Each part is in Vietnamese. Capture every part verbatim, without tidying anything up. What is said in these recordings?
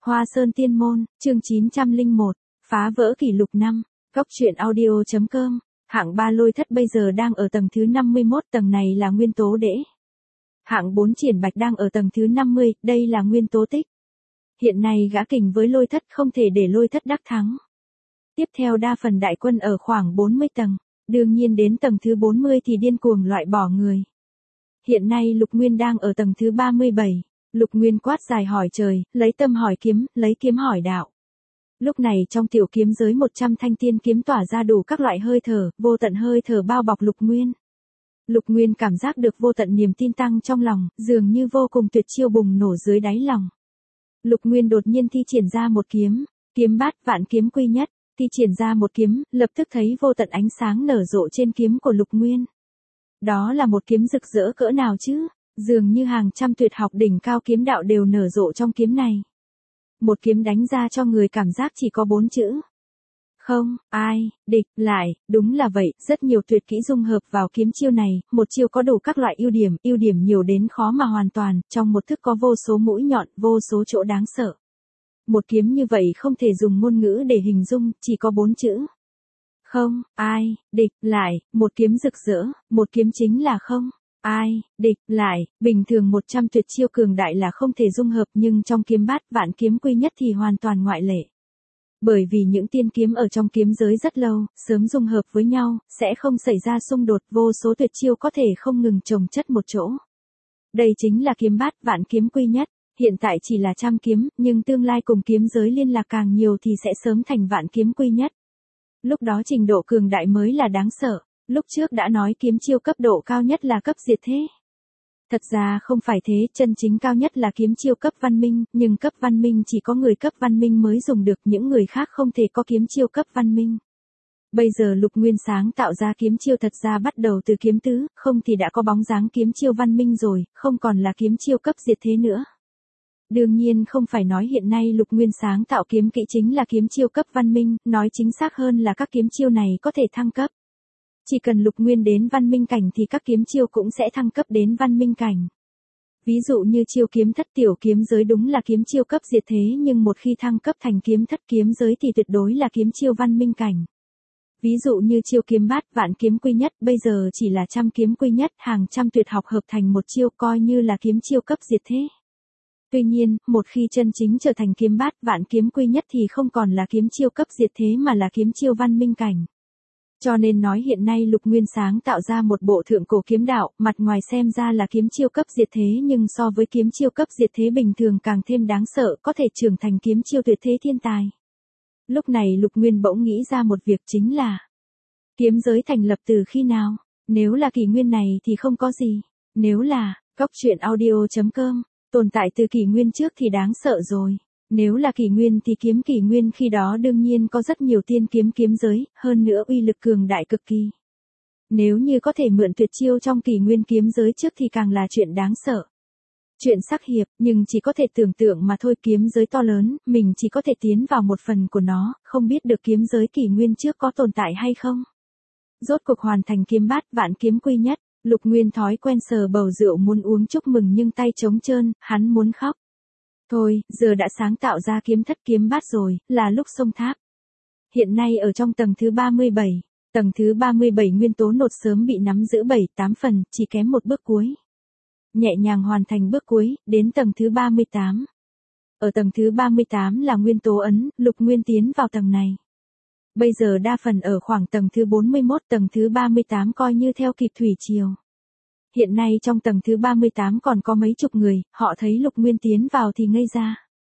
Hoa Sơn Tiên Môn, chương chín trăm lẻ một, phá vỡ kỷ lục năm, góc truyện audio chấm com, hạng ba lôi thất bây giờ đang ở tầng thứ năm mươi mốt, tầng này là nguyên tố đễ. Hạng bốn triển bạch đang ở tầng thứ năm mươi, đây là nguyên tố tích. Hiện nay gã kình với lôi thất không thể để lôi thất đắc thắng. Tiếp theo đa phần đại quân ở khoảng bốn mươi tầng, đương nhiên đến tầng thứ bốn mươi thì điên cuồng loại bỏ người. Hiện nay Lục Nguyên đang ở tầng thứ ba mươi bảy. Lục Nguyên quát dài hỏi trời, lấy tâm hỏi kiếm, lấy kiếm hỏi đạo. Lúc này trong tiểu kiếm giới một trăm thanh tiên kiếm tỏa ra đủ các loại hơi thở, vô tận hơi thở bao bọc Lục Nguyên. Lục Nguyên cảm giác được vô tận niềm tin tăng trong lòng, dường như vô cùng tuyệt chiêu bùng nổ dưới đáy lòng. Lục Nguyên đột nhiên thi triển ra một kiếm, kiếm bát vạn kiếm quy nhất, thi triển ra một kiếm, lập tức thấy vô tận ánh sáng nở rộ trên kiếm của Lục Nguyên. Đó là một kiếm rực rỡ cỡ nào chứ? Dường như hàng trăm tuyệt học đỉnh cao kiếm đạo đều nở rộ trong kiếm này. Một kiếm đánh ra cho người cảm giác chỉ có bốn chữ. Không, ai, địch, lại, đúng là vậy, rất nhiều tuyệt kỹ dung hợp vào kiếm chiêu này, một chiêu có đủ các loại ưu điểm, ưu điểm nhiều đến khó mà hoàn toàn, trong một thức có vô số mũi nhọn, vô số chỗ đáng sợ. Một kiếm như vậy không thể dùng ngôn ngữ để hình dung, chỉ có bốn chữ. Không, ai, địch, lại, một kiếm rực rỡ, một kiếm chính là không. Ai, địch, lại, bình thường một trăm tuyệt chiêu cường đại là không thể dung hợp nhưng trong kiếm bát vạn kiếm quy nhất thì hoàn toàn ngoại lệ. Bởi vì những tiên kiếm ở trong kiếm giới rất lâu, sớm dung hợp với nhau, sẽ không xảy ra xung đột, vô số tuyệt chiêu có thể không ngừng chồng chất một chỗ. Đây chính là kiếm bát vạn kiếm quy nhất, hiện tại chỉ là trăm kiếm, nhưng tương lai cùng kiếm giới liên lạc càng nhiều thì sẽ sớm thành vạn kiếm quy nhất. Lúc đó trình độ cường đại mới là đáng sợ. Lúc trước đã nói kiếm chiêu cấp độ cao nhất là cấp diệt thế. Thật ra không phải thế, chân chính cao nhất là kiếm chiêu cấp văn minh, nhưng cấp văn minh chỉ có người cấp văn minh mới dùng được, những người khác không thể có kiếm chiêu cấp văn minh. Bây giờ Lục Nguyên sáng tạo ra kiếm chiêu thật ra bắt đầu từ kiếm tứ, không thì đã có bóng dáng kiếm chiêu văn minh rồi, không còn là kiếm chiêu cấp diệt thế nữa. Đương nhiên không phải nói hiện nay Lục Nguyên sáng tạo kiếm kỹ chính là kiếm chiêu cấp văn minh, nói chính xác hơn là các kiếm chiêu này có thể thăng cấp. Chỉ cần Lục Nguyên đến văn minh cảnh thì các kiếm chiêu cũng sẽ thăng cấp đến văn minh cảnh. Ví dụ như chiêu kiếm thất tiểu kiếm giới đúng là kiếm chiêu cấp diệt thế nhưng một khi thăng cấp thành kiếm thất kiếm giới thì tuyệt đối là kiếm chiêu văn minh cảnh. Ví dụ như chiêu kiếm bát vạn kiếm quy nhất bây giờ chỉ là trăm kiếm quy nhất, hàng trăm tuyệt học hợp thành một chiêu coi như là kiếm chiêu cấp diệt thế. Tuy nhiên, một khi chân chính trở thành kiếm bát vạn kiếm quy nhất thì không còn là kiếm chiêu cấp diệt thế mà là kiếm chiêu văn minh cảnh. Cho nên nói hiện nay Lục Nguyên sáng tạo ra một bộ thượng cổ kiếm đạo, mặt ngoài xem ra là kiếm chiêu cấp diệt thế nhưng so với kiếm chiêu cấp diệt thế bình thường càng thêm đáng sợ, có thể trưởng thành kiếm chiêu tuyệt thế thiên tài. Lúc này Lục Nguyên bỗng nghĩ ra một việc chính là kiếm giới thành lập từ khi nào? Nếu là kỷ nguyên này thì không có gì. Nếu là góc truyện audio chấm com, tồn tại từ kỷ nguyên trước thì đáng sợ rồi. Nếu là kỷ nguyên thì kiếm kỷ nguyên khi đó đương nhiên có rất nhiều tiên kiếm kiếm giới, hơn nữa uy lực cường đại cực kỳ. Nếu như có thể mượn tuyệt chiêu trong kỷ nguyên kiếm giới trước thì càng là chuyện đáng sợ. Chuyện sắc hiệp, nhưng chỉ có thể tưởng tượng mà thôi, kiếm giới to lớn, mình chỉ có thể tiến vào một phần của nó, không biết được kiếm giới kỷ nguyên trước có tồn tại hay không. Rốt cuộc hoàn thành kiếm bát vạn kiếm quy nhất, Lục Nguyên thói quen sờ bầu rượu muốn uống chúc mừng nhưng tay trống trơn, hắn muốn khóc. Thôi, giờ đã sáng tạo ra kiếm thất kiếm bát rồi, là lúc xông tháp. Hiện nay ở trong tầng thứ ba mươi bảy, tầng thứ ba mươi bảy nguyên tố nột sớm bị nắm giữ bảy tám phần, chỉ kém một bước cuối. Nhẹ nhàng hoàn thành bước cuối, đến tầng thứ ba mươi tám. Ở tầng thứ ba mươi tám là nguyên tố ấn, Lục Nguyên tiến vào tầng này. Bây giờ đa phần ở khoảng tầng thứ bốn mươi mốt, tầng thứ ba mươi tám coi như theo kịp thủy triều. Hiện nay trong tầng thứ ba mươi tám còn có mấy chục người, họ thấy Lục Nguyên tiến vào thì ngây ra.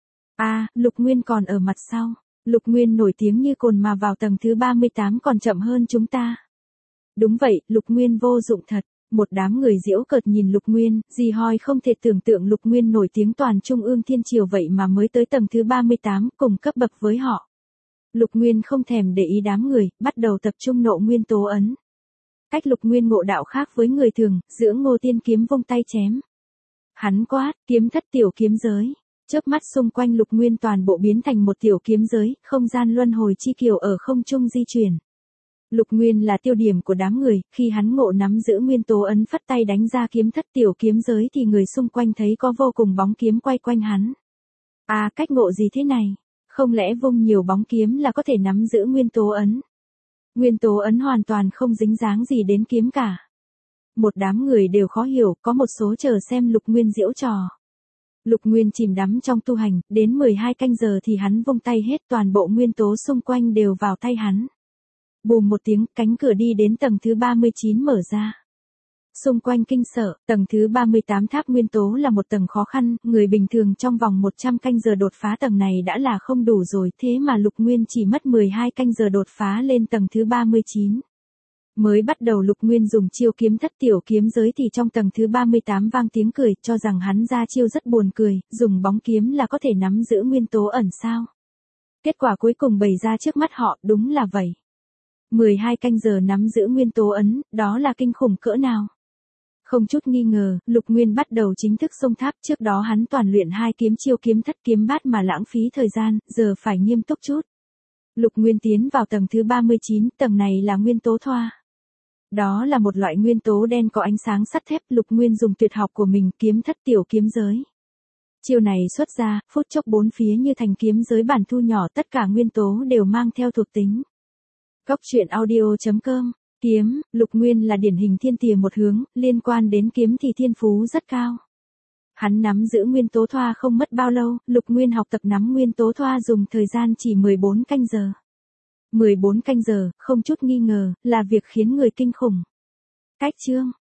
À, Lục Nguyên còn ở mặt sau. Lục Nguyên nổi tiếng như cồn mà vào tầng thứ ba mươi tám còn chậm hơn chúng ta. Đúng vậy, Lục Nguyên vô dụng thật. Một đám người giễu cợt nhìn Lục Nguyên, gì hoi không thể tưởng tượng Lục Nguyên nổi tiếng toàn Trung ương Thiên Triều vậy mà mới tới tầng thứ ba mươi tám, cùng cấp bậc với họ. Lục Nguyên không thèm để ý đám người, bắt đầu tập trung nộ nguyên tố ấn. Cách Lục Nguyên ngộ đạo khác với người thường, dưỡng Ngô Tiên kiếm vung tay chém. Hắn quát, kiếm thất tiểu kiếm giới. Chớp mắt xung quanh Lục Nguyên toàn bộ biến thành một tiểu kiếm giới, không gian luân hồi chi kiều ở không trung di chuyển. Lục Nguyên là tiêu điểm của đám người, khi hắn ngộ nắm giữ nguyên tố ấn phất tay đánh ra kiếm thất tiểu kiếm giới thì người xung quanh thấy có vô cùng bóng kiếm quay quanh hắn. À, cách ngộ gì thế này? Không lẽ vung nhiều bóng kiếm là có thể nắm giữ nguyên tố ấn? Nguyên tố ấn hoàn toàn không dính dáng gì đến kiếm cả. Một đám người đều khó hiểu, có một số chờ xem Lục Nguyên giễu trò. Lục Nguyên chìm đắm trong tu hành, đến mười hai canh giờ thì hắn vung tay hết, toàn bộ nguyên tố xung quanh đều vào tay hắn. Bùm một tiếng, cánh cửa đi đến tầng thứ ba mươi chín mở ra. Xung quanh kinh sợ, tầng thứ ba mươi tám tháp nguyên tố là một tầng khó khăn, người bình thường trong vòng một trăm canh giờ đột phá tầng này đã là không đủ rồi, thế mà Lục Nguyên chỉ mất mười hai canh giờ đột phá lên tầng thứ ba mươi chín. Mới bắt đầu Lục Nguyên dùng chiêu kiếm thất tiểu kiếm giới thì trong tầng thứ ba mươi tám vang tiếng cười, cho rằng hắn ra chiêu rất buồn cười, dùng bóng kiếm là có thể nắm giữ nguyên tố ẩn sao. Kết quả cuối cùng bày ra trước mắt họ, đúng là vậy. mười hai canh giờ nắm giữ nguyên tố ấn, đó là kinh khủng cỡ nào. Không chút nghi ngờ, Lục Nguyên bắt đầu chính thức xông tháp, trước đó hắn toàn luyện hai kiếm chiêu kiếm thất kiếm bát mà lãng phí thời gian, giờ phải nghiêm túc chút. Lục Nguyên tiến vào tầng thứ ba mươi chín, tầng này là nguyên tố thoa. Đó là một loại nguyên tố đen có ánh sáng sắt thép, Lục Nguyên dùng tuyệt học của mình, kiếm thất tiểu kiếm giới. Chiêu này xuất ra, phút chốc bốn phía như thành kiếm giới bản thu nhỏ, tất cả nguyên tố đều mang theo thuộc tính. Góc truyện audio chấm com. Kiếm, Lục Nguyên là điển hình thiên tìa một hướng, liên quan đến kiếm thì thiên phú rất cao. Hắn nắm giữ nguyên tố thoa không mất bao lâu, Lục Nguyên học tập nắm nguyên tố thoa dùng thời gian chỉ mười bốn canh giờ. mười bốn canh giờ, không chút nghi ngờ, là việc khiến người kinh khủng. Cách chương